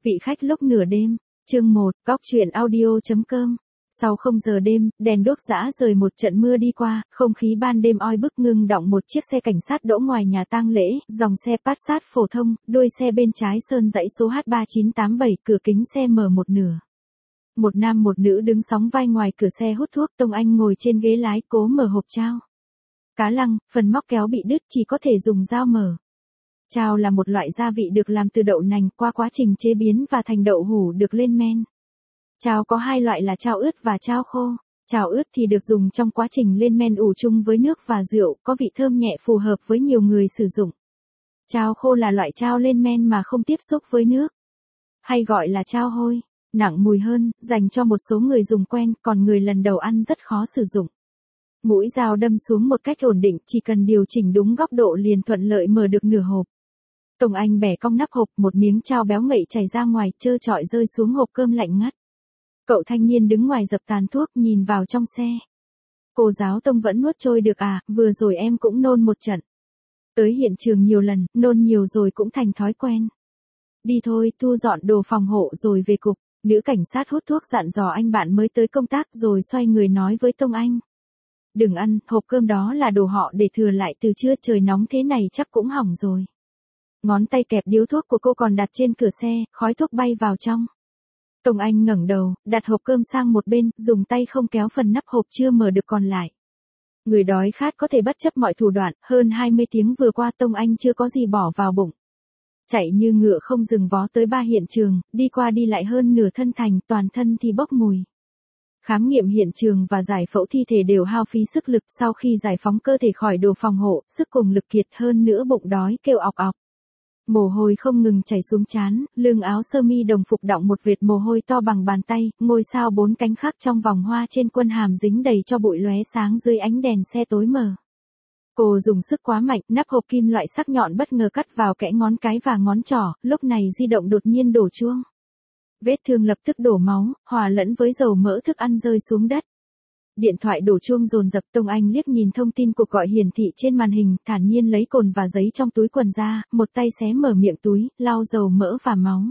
Vị khách lúc nửa đêm, chương 1, góc truyện audio.com. Sau 0 giờ đêm, đèn đuốc rã rời một trận mưa đi qua, không khí ban đêm oi bức ngưng đọng một chiếc xe cảnh sát đỗ ngoài nhà tang lễ, dòng xe Passat phổ thông, đuôi xe bên trái sơn dãy số H3987, cửa kính xe mở một nửa. Một nam một nữ đứng sóng vai ngoài cửa xe hút thuốc, Tông Anh ngồi trên ghế lái cố mở hộp chao. Cá lăng, phần móc kéo bị đứt chỉ có thể dùng dao mở. Chao là một loại gia vị được làm từ đậu nành, qua quá trình chế biến và thành đậu hủ được lên men. Chao có hai loại là chao ướt và chao khô. Chao ướt thì được dùng trong quá trình lên men ủ chung với nước và rượu, có vị thơm nhẹ phù hợp với nhiều người sử dụng. Chao khô là loại chao lên men mà không tiếp xúc với nước, hay gọi là chao hôi, nặng mùi hơn, dành cho một số người dùng quen, còn người lần đầu ăn rất khó sử dụng. Mũi dao đâm xuống một cách ổn định, chỉ cần điều chỉnh đúng góc độ liền thuận lợi mở được nửa hộp. Tông Anh bẻ cong nắp hộp, một miếng chao béo ngậy chảy ra ngoài, trơ trọi rơi xuống hộp cơm lạnh ngắt. Cậu thanh niên đứng ngoài dập tàn thuốc nhìn vào trong xe. Cô giáo Tông vẫn nuốt trôi được à, vừa rồi em cũng nôn một trận. Tới hiện trường nhiều lần, nôn nhiều rồi cũng thành thói quen. Đi thôi, thu dọn đồ phòng hộ rồi về cục. Nữ cảnh sát hút thuốc dặn dò anh bạn mới tới công tác rồi xoay người nói với Tông Anh. Đừng ăn, hộp cơm đó là đồ họ để thừa lại từ trưa, trời nóng thế này chắc cũng hỏng rồi. Ngón tay kẹp điếu thuốc của cô còn đặt trên cửa xe, khói thuốc bay vào trong. Tông Anh ngẩng đầu, đặt hộp cơm sang một bên, dùng tay không kéo phần nắp hộp chưa mở được còn lại. Người đói khát có thể bất chấp mọi thủ đoạn, hơn 20 tiếng vừa qua Tông Anh chưa có gì bỏ vào bụng. Chạy như ngựa không dừng vó tới 3 hiện trường, đi qua đi lại hơn nửa thân thành, toàn thân thì bốc mùi. Khám nghiệm hiện trường và giải phẫu thi thể đều hao phí sức lực, sau khi giải phóng cơ thể khỏi đồ phòng hộ, sức cùng lực kiệt, hơn nữa bụng đói kêu ọc ọc. Mồ hôi không ngừng chảy xuống trán, lưng áo sơ mi đồng phục đọng một vệt mồ hôi to bằng bàn tay, ngôi sao 4 cánh khác trong vòng hoa trên quân hàm dính đầy cho bụi lóe sáng dưới ánh đèn xe tối mờ. Cô dùng sức quá mạnh, nắp hộp kim loại sắc nhọn bất ngờ cắt vào kẽ ngón cái và ngón trỏ, lúc này di động đột nhiên đổ chuông. Vết thương lập tức đổ máu, hòa lẫn với dầu mỡ thức ăn rơi xuống đất. Điện thoại đổ chuông dồn dập. Tông Anh liếc nhìn thông tin cuộc gọi hiển thị trên màn hình, thản nhiên lấy cồn và giấy trong túi quần ra, một tay xé mở miệng túi, lau dầu mỡ và máu.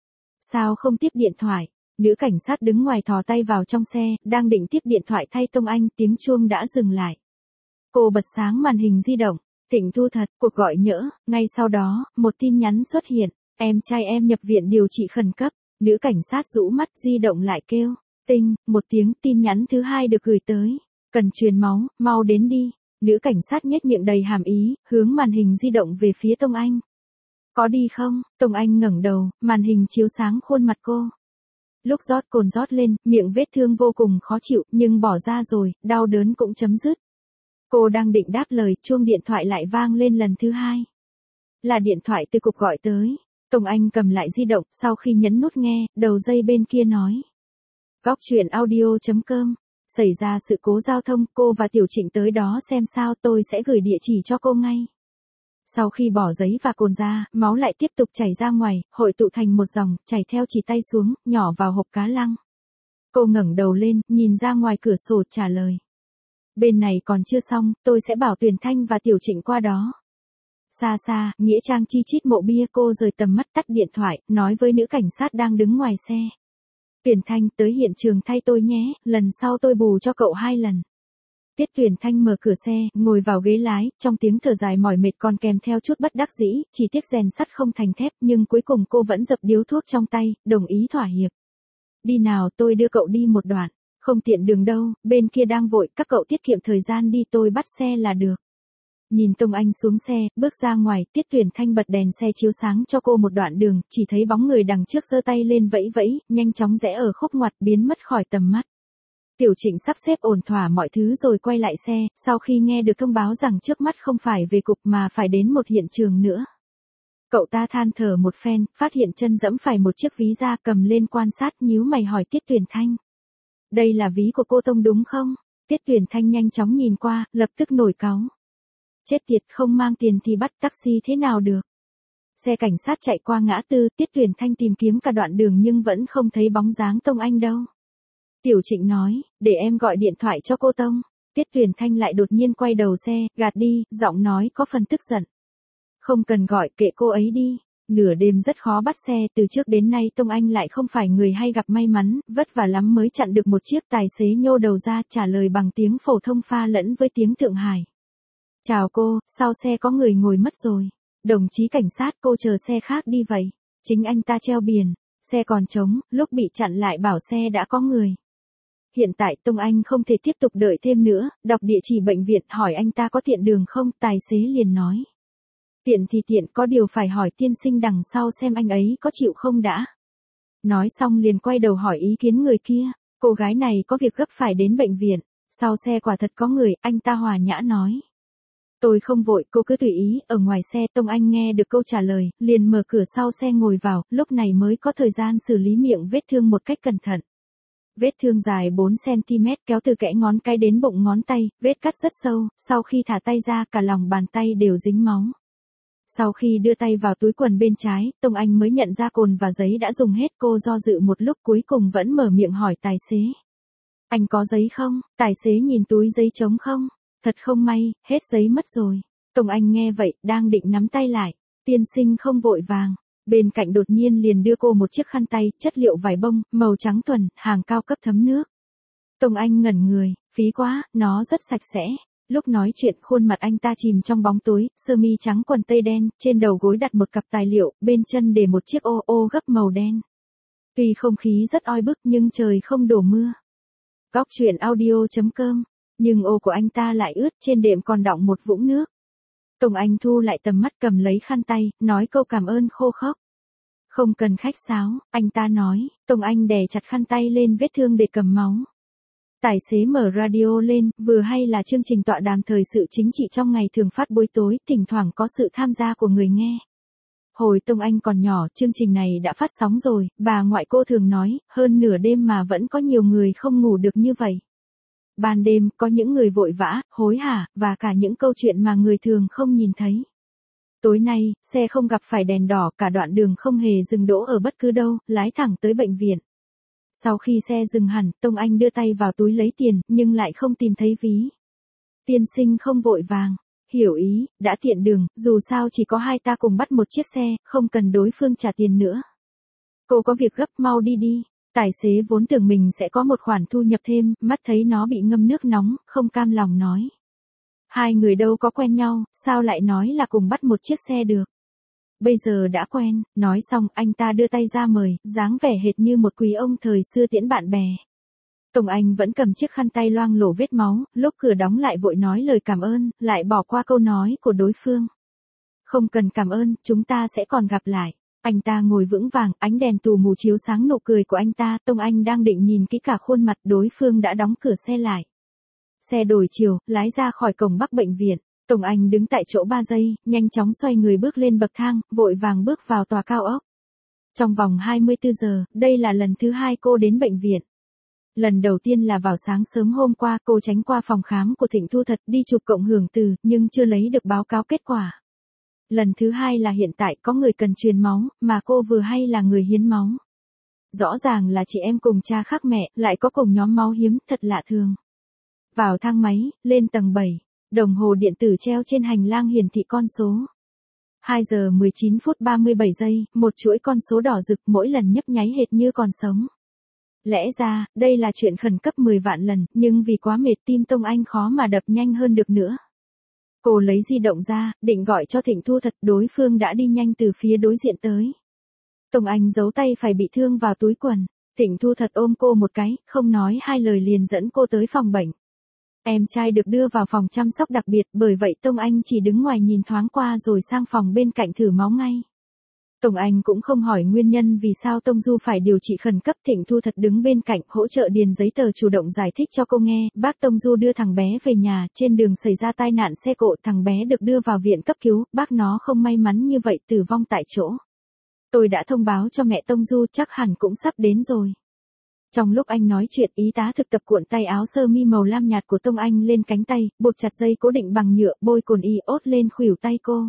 Sao không tiếp điện thoại? Nữ cảnh sát đứng ngoài thò tay vào trong xe, đang định tiếp điện thoại thay Tông Anh, tiếng chuông đã dừng lại. Cô bật sáng màn hình di động, Thịnh Thu thật, cuộc gọi nhỡ, ngay sau đó, một tin nhắn xuất hiện, em trai em nhập viện điều trị khẩn cấp. Nữ cảnh sát rũ mắt, di động lại kêu, tinh, một tiếng, tin nhắn thứ hai được gửi tới, cần truyền máu, mau đến đi. Nữ cảnh sát nhếch miệng đầy hàm ý, hướng màn hình di động về phía Tông Anh. Có đi không? Tông Anh ngẩng đầu, màn hình chiếu sáng khuôn mặt cô. Lúc rót cồn rót lên, miệng vết thương vô cùng khó chịu, nhưng bỏ ra rồi, đau đớn cũng chấm dứt. Cô đang định đáp lời, chuông điện thoại lại vang lên lần thứ hai. Là điện thoại từ cục gọi tới. Tông Anh cầm lại di động, sau khi nhấn nút nghe, đầu dây bên kia nói. Góc truyện audio.com. Xảy ra sự cố giao thông, cô và Tiểu Trịnh tới đó xem sao, tôi sẽ gửi địa chỉ cho cô ngay. Sau khi bỏ giấy và cồn ra, máu lại tiếp tục chảy ra ngoài, hội tụ thành một dòng, chảy theo chỉ tay xuống, nhỏ vào hộp cá lăng. Cô ngẩng đầu lên, nhìn ra ngoài cửa sổ trả lời. Bên này còn chưa xong, tôi sẽ bảo Tuyền Thanh và Tiểu Trịnh qua đó. Xa xa, nghĩa trang chi chít mộ bia. Cô rời tầm mắt, tắt điện thoại, nói với nữ cảnh sát đang đứng ngoài xe. Tuyền Thanh, tới hiện trường thay tôi nhé, lần sau tôi bù cho cậu 2 lần. Tiết Tuyền Thanh mở cửa xe, ngồi vào ghế lái, trong tiếng thở dài mỏi mệt còn kèm theo chút bất đắc dĩ, chỉ tiếc rèn sắt không thành thép, nhưng cuối cùng cô vẫn dập điếu thuốc trong tay, đồng ý thỏa hiệp. Đi nào, tôi đưa cậu đi một đoạn, không tiện đường đâu, bên kia đang vội, các cậu tiết kiệm thời gian đi, tôi bắt xe là được. Nhìn Tông Anh xuống xe, bước ra ngoài, Tiết Tuyền Thanh bật đèn xe chiếu sáng cho cô một đoạn đường, chỉ thấy bóng người đằng trước giơ tay lên vẫy vẫy, nhanh chóng rẽ ở khúc ngoặt biến mất khỏi tầm mắt. Tiểu Trịnh sắp xếp ổn thỏa mọi thứ rồi quay lại xe, sau khi nghe được thông báo rằng trước mắt không phải về cục mà phải đến một hiện trường nữa. Cậu ta than thở một phen, phát hiện chân dẫm phải một chiếc ví da, cầm lên quan sát, nhíu mày hỏi Tiết Tuyền Thanh. Đây là ví của cô Tông đúng không? Tiết Tuyền Thanh nhanh chóng nhìn qua, lập tức nổi cáu. Chết tiệt, không mang tiền thì bắt taxi thế nào được. Xe cảnh sát chạy qua ngã tư, Tiết Tuyền Thanh tìm kiếm cả đoạn đường nhưng vẫn không thấy bóng dáng Tông Anh đâu. Tiểu Trịnh nói, để em gọi điện thoại cho cô Tông. Tiết Tuyền Thanh lại đột nhiên quay đầu xe, gạt đi, giọng nói có phần tức giận. Không cần gọi, kệ cô ấy đi. Nửa đêm rất khó bắt xe, từ trước đến nay Tông Anh lại không phải người hay gặp may mắn, vất vả lắm mới chặn được một chiếc. Tài xế nhô đầu ra trả lời bằng tiếng phổ thông pha lẫn với tiếng Thượng Hải. Chào cô, sau xe có người ngồi mất rồi. Đồng chí cảnh sát, cô chờ xe khác đi vậy. Chính anh ta treo biển, xe còn trống, lúc bị chặn lại bảo xe đã có người. Hiện tại Tông Anh không thể tiếp tục đợi thêm nữa, đọc địa chỉ bệnh viện hỏi anh ta có tiện đường không, tài xế liền nói. Tiện thì tiện, có điều phải hỏi tiên sinh đằng sau xem anh ấy có chịu không đã. Nói xong liền quay đầu hỏi ý kiến người kia, cô gái này có việc gấp phải đến bệnh viện, sau xe quả thật có người, anh ta hòa nhã nói. Tôi không vội, cô cứ tùy ý. Ở ngoài xe Tông Anh nghe được câu trả lời, liền mở cửa sau xe ngồi vào, lúc này mới có thời gian xử lý miệng vết thương một cách cẩn thận. Vết thương dài 4cm kéo từ kẽ ngón cái đến bụng ngón tay, vết cắt rất sâu, sau khi thả tay ra cả lòng bàn tay đều dính máu. Sau khi đưa tay vào túi quần bên trái, Tông Anh mới nhận ra cồn và giấy đã dùng hết. Cô do dự một lúc cuối cùng vẫn mở miệng hỏi tài xế. Anh có giấy không? Tài xế nhìn túi giấy trống không? Thật không may, hết giấy mất rồi. Tông Anh nghe vậy, đang định nắm tay lại. Tiên sinh không vội vàng. Bên cạnh đột nhiên liền đưa cô một chiếc khăn tay, chất liệu vải bông, màu trắng thuần, hàng cao cấp thấm nước. Tông Anh ngẩn người, phí quá, nó rất sạch sẽ. Lúc nói chuyện khuôn mặt anh ta chìm trong bóng tối, sơ mi trắng quần tây đen, trên đầu gối đặt một cặp tài liệu, bên chân để một chiếc ô gấp màu đen. Tuy không khí rất oi bức nhưng trời không đổ mưa. Góc truyện audio.com, nhưng ô của anh ta lại ướt, trên đệm còn đọng một vũng nước. Tông Anh thu lại tầm mắt cầm lấy khăn tay, nói câu cảm ơn khô khốc. Không cần khách sáo, anh ta nói. Tông Anh đè chặt khăn tay lên vết thương để cầm máu. Tài xế mở radio lên, vừa hay là chương trình tọa đàm thời sự chính trị trong ngày thường phát buổi tối, thỉnh thoảng có sự tham gia của người nghe. Hồi Tông Anh còn nhỏ, chương trình này đã phát sóng rồi, bà ngoại cô thường nói, hơn nửa đêm mà vẫn có nhiều người không ngủ được như vậy. Ban đêm, có những người vội vã, hối hả, và cả những câu chuyện mà người thường không nhìn thấy. Tối nay, xe không gặp phải đèn đỏ, cả đoạn đường không hề dừng đỗ ở bất cứ đâu, lái thẳng tới bệnh viện. Sau khi xe dừng hẳn, Tông Anh đưa tay vào túi lấy tiền, nhưng lại không tìm thấy ví. Tiên sinh không vội vàng. Hiểu ý, đã tiện đường, dù sao chỉ có hai ta cùng bắt một chiếc xe, không cần đối phương trả tiền nữa. Cô có việc gấp, mau đi đi. Tài xế vốn tưởng mình sẽ có một khoản thu nhập thêm, mắt thấy nó bị ngâm nước nóng, không cam lòng nói. Hai người đâu có quen nhau, sao lại nói là cùng bắt một chiếc xe được. Bây giờ đã quen, nói xong anh ta đưa tay ra mời, dáng vẻ hệt như một quý ông thời xưa tiễn bạn bè. Tông Anh vẫn cầm chiếc khăn tay loang lổ vết máu, lúc cửa đóng lại vội nói lời cảm ơn, lại bỏ qua câu nói của đối phương. Không cần cảm ơn, chúng ta sẽ còn gặp lại. Anh ta ngồi vững vàng, ánh đèn tù mù chiếu sáng nụ cười của anh ta. Tông Anh đang định nhìn kỹ cả khuôn mặt, đối phương đã đóng cửa xe lại. Xe đổi chiều, lái ra khỏi cổng Bắc bệnh viện. Tông Anh đứng tại chỗ 3 giây, nhanh chóng xoay người bước lên bậc thang, vội vàng bước vào tòa cao ốc. Trong vòng 24 giờ, đây là lần thứ 2 cô đến bệnh viện. Lần đầu tiên là vào sáng sớm hôm qua, cô tránh qua phòng khám của Thịnh Thu Thật đi chụp cộng hưởng từ, nhưng chưa lấy được báo cáo kết quả. Lần thứ 2 là hiện tại có người cần truyền máu, mà cô vừa hay là người hiến máu. Rõ ràng là chị em cùng cha khác mẹ, lại có cùng nhóm máu hiếm, thật lạ thường. Vào thang máy, lên tầng 7, đồng hồ điện tử treo trên hành lang hiển thị con số. 2 giờ 19 phút 37 giây, một chuỗi con số đỏ rực mỗi lần nhấp nháy hệt như còn sống. Lẽ ra, đây là chuyện khẩn cấp 10 vạn lần, nhưng vì quá mệt tim Tông Anh khó mà đập nhanh hơn được nữa. Cô lấy di động ra, định gọi cho Thịnh Thu Thật, đối phương đã đi nhanh từ phía đối diện tới. Tông Anh giấu tay phải bị thương vào túi quần. Thịnh Thu Thật ôm cô một cái, không nói hai lời liền dẫn cô tới phòng bệnh. Em trai được đưa vào phòng chăm sóc đặc biệt, bởi vậy Tông Anh chỉ đứng ngoài nhìn thoáng qua rồi sang phòng bên cạnh thử máu ngay. Tông Anh cũng không hỏi nguyên nhân vì sao Tông Du phải điều trị khẩn cấp. Thịnh Thu Thật đứng bên cạnh hỗ trợ điền giấy tờ, chủ động giải thích cho cô nghe. Bác Tông Du đưa thằng bé về nhà, trên đường xảy ra tai nạn xe cộ, thằng bé được đưa vào viện cấp cứu, bác nó không may mắn như vậy tử vong tại chỗ. Tôi đã thông báo cho mẹ Tông Du, chắc hẳn cũng sắp đến rồi. Trong lúc anh nói chuyện, y tá thực tập cuộn tay áo sơ mi màu lam nhạt của Tông Anh lên cánh tay, buộc chặt dây cố định bằng nhựa, bôi cồn iốt lên khuỷu tay cô.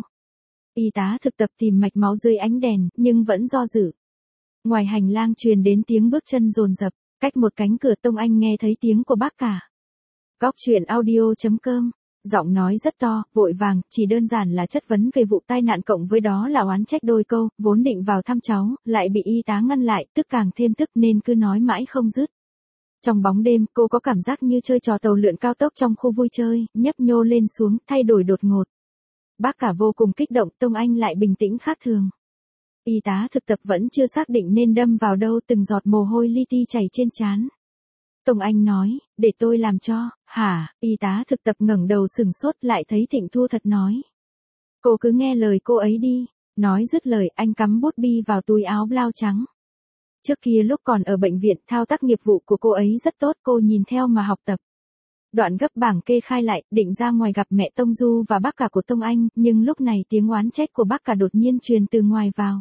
Y tá thực tập tìm mạch máu dưới ánh đèn, nhưng vẫn do dự. Ngoài hành lang truyền đến tiếng bước chân dồn dập, cách một cánh cửa Tông Anh nghe thấy tiếng của bác cả. Góc truyện audio.com Giọng nói rất to, vội vàng, chỉ đơn giản là chất vấn về vụ tai nạn cộng với đó là oán trách đôi câu, vốn định vào thăm cháu, lại bị y tá ngăn lại, tức càng thêm tức nên cứ nói mãi không dứt. Trong bóng đêm, cô có cảm giác như chơi trò tàu lượn cao tốc trong khu vui chơi, nhấp nhô lên xuống, thay đổi đột ngột. Bác cả vô cùng kích động, Tông Anh lại bình tĩnh khác thường. Y tá thực tập vẫn chưa xác định nên đâm vào đâu, từng giọt mồ hôi li ti chảy trên trán. Tông Anh nói, để tôi làm cho, hả? Y tá thực tập ngẩng đầu sừng sốt, lại thấy Thịnh Thu Thật nói. Cô cứ nghe lời cô ấy đi. Nói dứt lời, anh cắm bút bi vào túi áo blau trắng. Trước kia lúc còn ở bệnh viện, thao tác nghiệp vụ của cô ấy rất tốt, cô nhìn theo mà học tập. Đoạn gấp bảng kê khai lại, định ra ngoài gặp mẹ Tông Du và bác cả của Tông Anh, nhưng lúc này tiếng oán trách của bác cả đột nhiên truyền từ ngoài vào.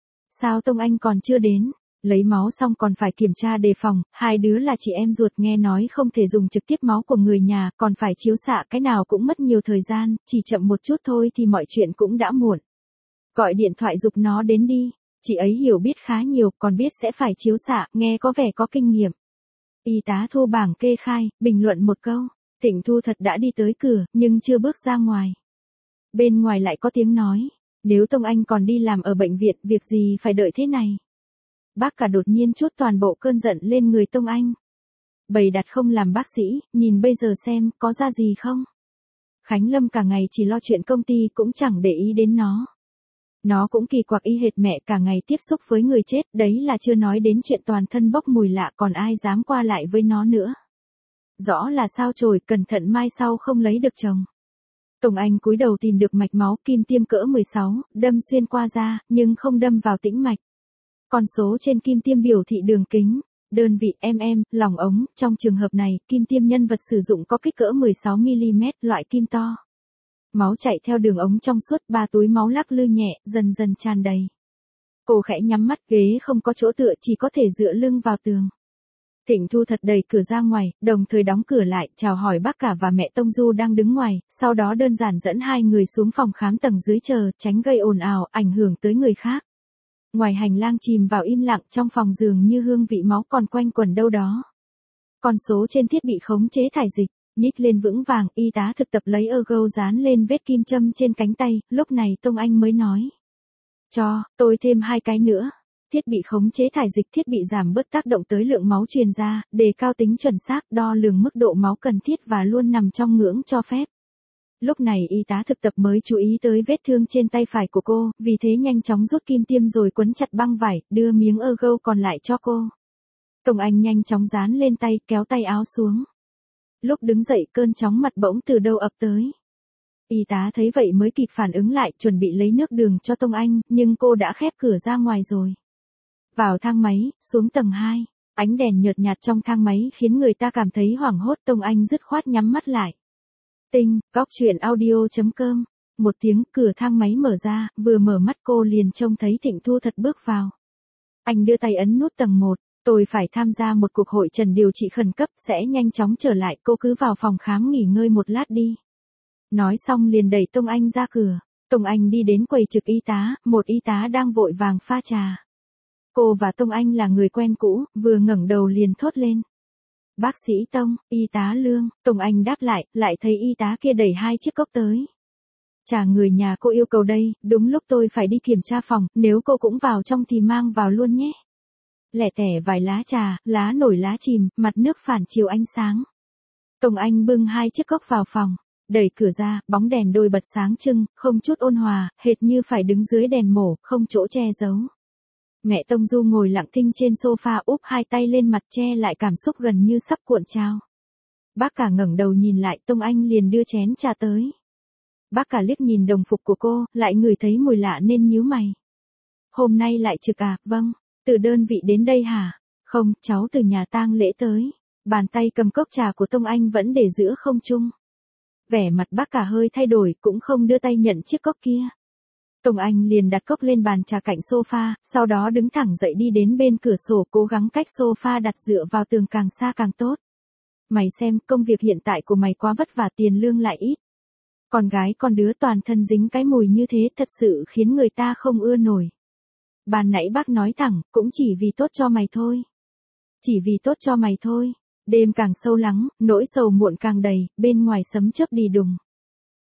Sao Tông Anh còn chưa đến? Lấy máu xong còn phải kiểm tra đề phòng, hai đứa là chị em ruột, nghe nói không thể dùng trực tiếp máu của người nhà, còn phải chiếu xạ, cái nào cũng mất nhiều thời gian, chỉ chậm một chút thôi thì mọi chuyện cũng đã muộn. Gọi điện thoại giục nó đến đi, chị ấy hiểu biết khá nhiều, còn biết sẽ phải chiếu xạ, nghe có vẻ có kinh nghiệm. Y tá thu bảng kê khai, bình luận một câu, Thịnh Thu Thật đã đi tới cửa, nhưng chưa bước ra ngoài. Bên ngoài lại có tiếng nói, nếu Tông Anh còn đi làm ở bệnh viện, việc gì phải đợi thế này. Bác cả đột nhiên trút toàn bộ cơn giận lên người Tông Anh. Bày đặt không làm bác sĩ, nhìn bây giờ xem, có ra gì không? Khánh Lâm cả ngày chỉ lo chuyện công ty cũng chẳng để ý đến nó. Nó cũng kỳ quặc y hệt mẹ, cả ngày tiếp xúc với người chết, đấy là chưa nói đến chuyện toàn thân bốc mùi lạ, còn ai dám qua lại với nó nữa. Rõ là sao chổi, cẩn thận mai sau không lấy được chồng. Tông Anh cúi đầu tìm được mạch máu, kim tiêm cỡ 16, đâm xuyên qua da, nhưng không đâm vào tĩnh mạch. Con số trên kim tiêm biểu thị đường kính, đơn vị mm, lòng ống, trong trường hợp này, kim tiêm nhân vật sử dụng có kích cỡ 16mm, loại kim to. Máu chạy theo đường ống trong suốt, 3 túi máu lắc lư nhẹ, dần dần tràn đầy. Cô khẽ nhắm mắt, ghế không có chỗ tựa, chỉ có thể dựa lưng vào tường. Thịnh Thu Thật đẩy cửa ra ngoài, đồng thời đóng cửa lại, chào hỏi bác cả và mẹ Tông Du đang đứng ngoài, sau đó đơn giản dẫn hai người xuống phòng khám tầng dưới chờ, tránh gây ồn ào, ảnh hưởng tới người khác. Ngoài hành lang chìm vào im lặng, trong phòng dường như hương vị máu còn quanh quẩn đâu đó. Con số trên thiết bị khống chế thải dịch, nhích lên vững vàng, y tá thực tập lấy ergo dán lên vết kim châm trên cánh tay, lúc này Tông Anh mới nói. Cho, tôi thêm 2 cái nữa. Thiết bị khống chế thải dịch, thiết bị giảm bớt tác động tới lượng máu truyền ra, đề cao tính chuẩn xác, đo lường mức độ máu cần thiết và luôn nằm trong ngưỡng cho phép. Lúc này y tá thực tập mới chú ý tới vết thương trên tay phải của cô, vì thế nhanh chóng rút kim tiêm rồi quấn chặt băng vải, đưa miếng ergo còn lại cho cô. Tông Anh nhanh chóng dán lên tay, kéo tay áo xuống. Lúc đứng dậy, cơn chóng mặt bỗng từ đâu ập tới. Y tá thấy vậy mới kịp phản ứng lại, chuẩn bị lấy nước đường cho Tông Anh, nhưng cô đã khép cửa ra ngoài rồi. Vào thang máy, xuống tầng 2, ánh đèn nhợt nhạt trong thang máy khiến người ta cảm thấy hoảng hốt. Tông Anh dứt khoát nhắm mắt lại. Tinh, góc truyện audio.com. Một tiếng, cửa thang máy mở ra, vừa mở mắt cô liền trông thấy Thịnh Thu Thật bước vào. Anh đưa tay ấn nút tầng 1, tôi phải tham gia một cuộc hội trần điều trị khẩn cấp, sẽ nhanh chóng trở lại, cô cứ vào phòng khám nghỉ ngơi một lát đi. Nói xong liền đẩy Tông Anh ra cửa. Tông Anh đi đến quầy trực y tá, một y tá đang vội vàng pha trà. Cô và Tông Anh là người quen cũ, vừa ngẩng đầu liền thốt lên. Bác sĩ Tông, y tá Lương. Tông Anh đáp lại thấy y tá kia đẩy 2 chiếc cốc tới. Trà người nhà cô yêu cầu đây, đúng lúc tôi phải đi kiểm tra phòng, nếu cô cũng vào trong thì mang vào luôn nhé. Lẻ tẻ vài lá trà, lá nổi lá chìm, mặt nước phản chiếu ánh sáng. Tông Anh bưng 2 chiếc cốc vào phòng, đẩy cửa ra, bóng đèn đôi bật sáng trưng, không chút ôn hòa, hệt như phải đứng dưới đèn mổ, không chỗ che giấu. Mẹ Tông Du ngồi lặng thinh trên sofa, úp 2 tay lên mặt che lại cảm xúc gần như sắp cuộn trào. Bác cả ngẩng đầu nhìn lại, Tông Anh liền đưa chén trà tới. Bác cả liếc nhìn đồng phục của cô, lại ngửi thấy mùi lạ nên nhíu mày. Hôm nay lại trực à? Vâng. Từ đơn vị đến đây hả? Không, cháu từ nhà tang lễ tới. Bàn tay cầm cốc trà của Tông Anh vẫn để giữa không trung. Vẻ mặt bác cả hơi thay đổi, cũng không đưa tay nhận chiếc cốc kia. Tông Anh liền đặt cốc lên bàn trà cạnh sofa, sau đó đứng thẳng dậy đi đến bên cửa sổ, cố gắng cách sofa đặt dựa vào tường càng xa càng tốt. Mày xem, công việc hiện tại của mày quá vất vả, tiền lương lại ít. Con gái con đứa toàn thân dính cái mùi như thế thật sự khiến người ta không ưa nổi. Ban nãy bác nói thẳng, cũng chỉ vì tốt cho mày thôi. Chỉ vì tốt cho mày thôi. Đêm càng sâu lắng, nỗi sầu muộn càng đầy, bên ngoài sấm chớp đi đùng.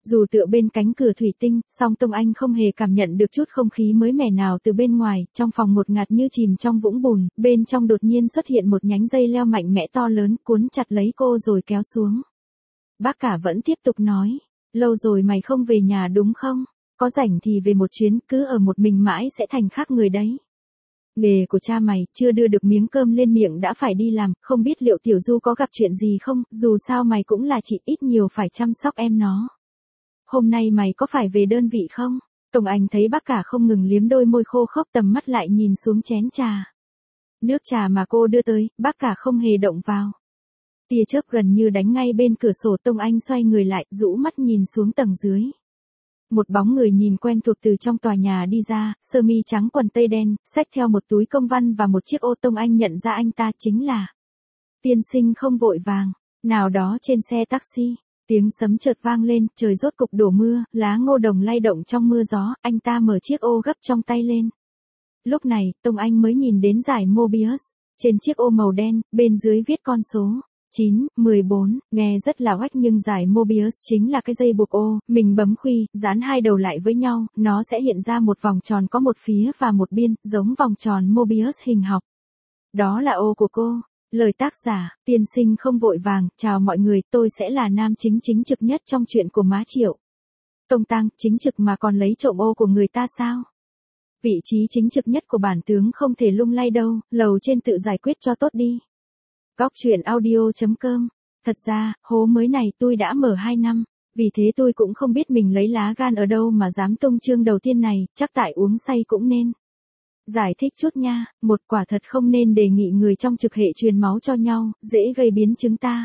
Dù tựa bên cánh cửa thủy tinh, song Tông Anh không hề cảm nhận được chút không khí mới mẻ nào từ bên ngoài, trong phòng ngột ngạt như chìm trong vũng bùn, bên trong đột nhiên xuất hiện một nhánh dây leo mạnh mẽ to lớn, cuốn chặt lấy cô rồi kéo xuống. Bác cả vẫn tiếp tục nói, lâu rồi mày không về nhà đúng không? Có rảnh thì về một chuyến, cứ ở một mình mãi sẽ thành khác người đấy. Nghề của cha mày, chưa đưa được miếng cơm lên miệng đã phải đi làm, không biết liệu Tiểu Du có gặp chuyện gì không, dù sao mày cũng là chị, ít nhiều phải chăm sóc em nó. Hôm nay mày có phải về đơn vị không? Tông Anh thấy bác cả không ngừng liếm đôi môi khô khốc, tầm mắt lại nhìn xuống chén trà. Nước trà mà cô đưa tới, bác cả không hề động vào. Tia chớp gần như đánh ngay bên cửa sổ. Tông Anh xoay người lại, rũ mắt nhìn xuống tầng dưới. Một bóng người nhìn quen thuộc từ trong tòa nhà đi ra, sơ mi trắng quần tây đen, xách theo một túi công văn và một chiếc ô. Tông Anh nhận ra anh ta chính là tiên sinh không vội vàng, nào đó trên xe taxi. Tiếng sấm chợt vang lên, trời rốt cục đổ mưa, lá ngô đồng lay động trong mưa gió, anh ta mở chiếc ô gấp trong tay lên. Lúc này, Tông Anh mới nhìn đến giải Mobius, trên chiếc ô màu đen, bên dưới viết con số 9, 14, nghe rất là oách nhưng giải Mobius chính là cái dây buộc ô, mình bấm khuy, dán hai đầu lại với nhau, nó sẽ hiện ra một vòng tròn có một phía và một biên, giống vòng tròn Mobius hình học. Đó là ô của cô. Lời tác giả, tiên sinh không vội vàng, chào mọi người, tôi sẽ là nam chính chính trực nhất trong chuyện của má Triệu. Tông Tăng, chính trực mà còn lấy trộm ô của người ta sao? Vị trí chính trực nhất của bản tướng không thể lung lay đâu, lầu trên tự giải quyết cho tốt đi. Góc truyện audio.com. Thật ra, hố mới này tôi đã mở 2 năm, vì thế tôi cũng không biết mình lấy lá gan ở đâu mà dám tung chương đầu tiên này, chắc tại uống say cũng nên. Giải thích chút nha, một quả thật không nên đề nghị người trong trực hệ truyền máu cho nhau, dễ gây biến chứng ta.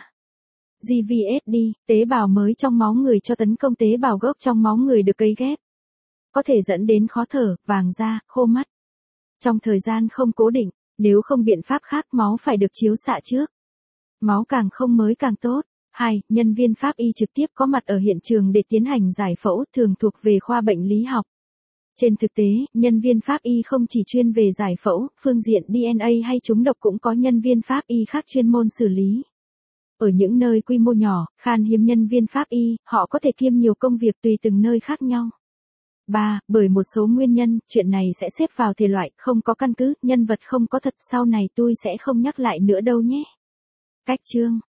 GVSD, tế bào mới trong máu người cho tấn công tế bào gốc trong máu người được cấy ghép. Có thể dẫn đến khó thở, vàng da, khô mắt. Trong thời gian không cố định, nếu không biện pháp khác máu phải được chiếu xạ trước. Máu càng không mới càng tốt. 2. Nhân viên pháp y trực tiếp có mặt ở hiện trường để tiến hành giải phẫu, thường thuộc về khoa bệnh lý học. Trên thực tế, nhân viên pháp y không chỉ chuyên về giải phẫu, phương diện DNA hay trúng độc cũng có nhân viên pháp y khác chuyên môn xử lý. Ở những nơi quy mô nhỏ, khan hiếm nhân viên pháp y, họ có thể kiêm nhiều công việc tùy từng nơi khác nhau. 3. Bởi một số nguyên nhân, chuyện này sẽ xếp vào thể loại không có căn cứ, nhân vật không có thật, sau này tôi sẽ không nhắc lại nữa đâu nhé. Cách chương